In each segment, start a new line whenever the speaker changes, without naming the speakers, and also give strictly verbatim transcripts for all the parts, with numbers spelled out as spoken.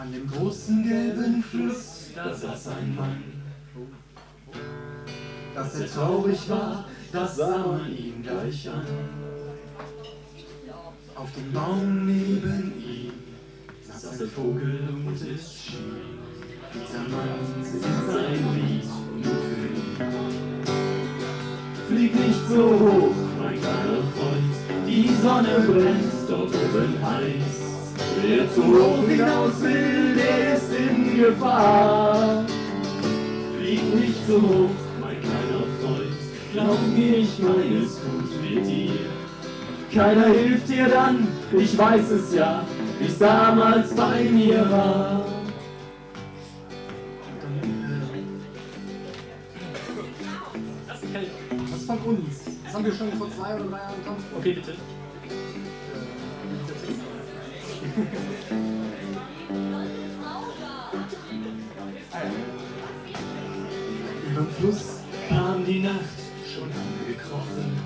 An dem großen gelben Fluss, da saß ein Mann. Dass er traurig war, das sah man ihm gleich an. Auf dem Baum neben ihm saß ein Vogel und es schien, dieser Mann singt sein Lied nur für ihn. Flieg nicht so hoch, mein kleiner Freund, die Sonne brennt dort oben heiß. Wer zu hoch hinaus will, der ist in Gefahr. Flieg nicht so hoch, mein kleiner Freund, glaub mir, ich meine es gut mit dir. Keiner hilft dir dann, ich weiß es ja, wie's damals bei mir war.
Das ist kälter.
Das ist von uns. Das haben wir schon vor zwei oder drei Jahren gemacht.
Okay, bitte.
Über den Fluss kam die Nacht schon angekrochen.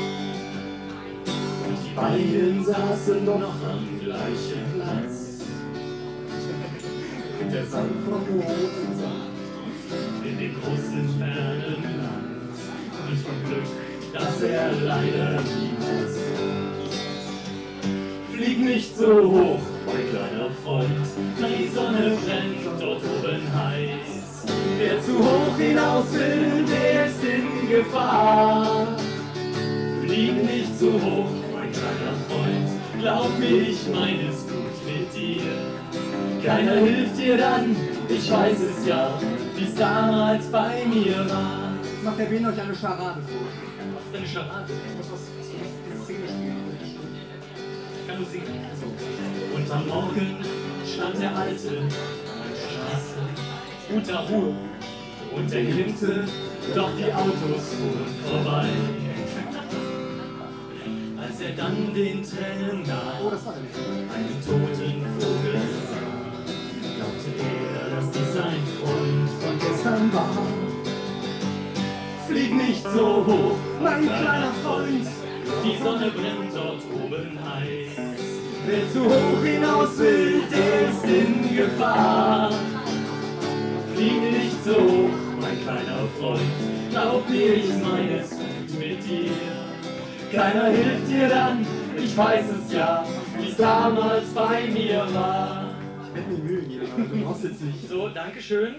Und die beiden saßen noch am gleichen Platz. Und der Sand vom roten Sand in dem großen fernen Land. Und vom Glück, das er leider niemals sah. Flieg nicht so hoch, mein kleiner Freund, die Sonne brennt dort oben heiß. Wer zu hoch hinaus will, der ist in Gefahr. Flieg nicht so hoch, mein kleiner Freund, glaub mir, ich meine es gut mit dir. Keiner hilft dir dann, ich weiß es ja, wie's damals bei mir war.
Jetzt macht der Ben euch eine Scharade vor.
Was ist denn eine Scharade?
Ich muss was, dieses Single spielen.
Ich kann nur singen. Und am Morgen stand der Alte an der Straße, unter Ruhe, und er grimmte, doch die Autos fuhren vorbei. Als er dann den Tränen nahe
Oh, das war der nicht.
einen toten Vogel sah, glaubte er, dass dies sein Freund von gestern war. Flieg nicht so hoch, mein kleiner Freund, die Sonne brennt dort oben heiß. Wer zu hoch hinaus will, der ist in Gefahr. Flieg nicht so hoch, mein kleiner Freund, glaub mir, ich meine es gut mit dir. Keiner hilft dir dann, ich weiß es ja, wie's damals bei mir war.
Ich werde mir Mühe geben, aber du brauchst jetzt nicht.
So, Dankeschön.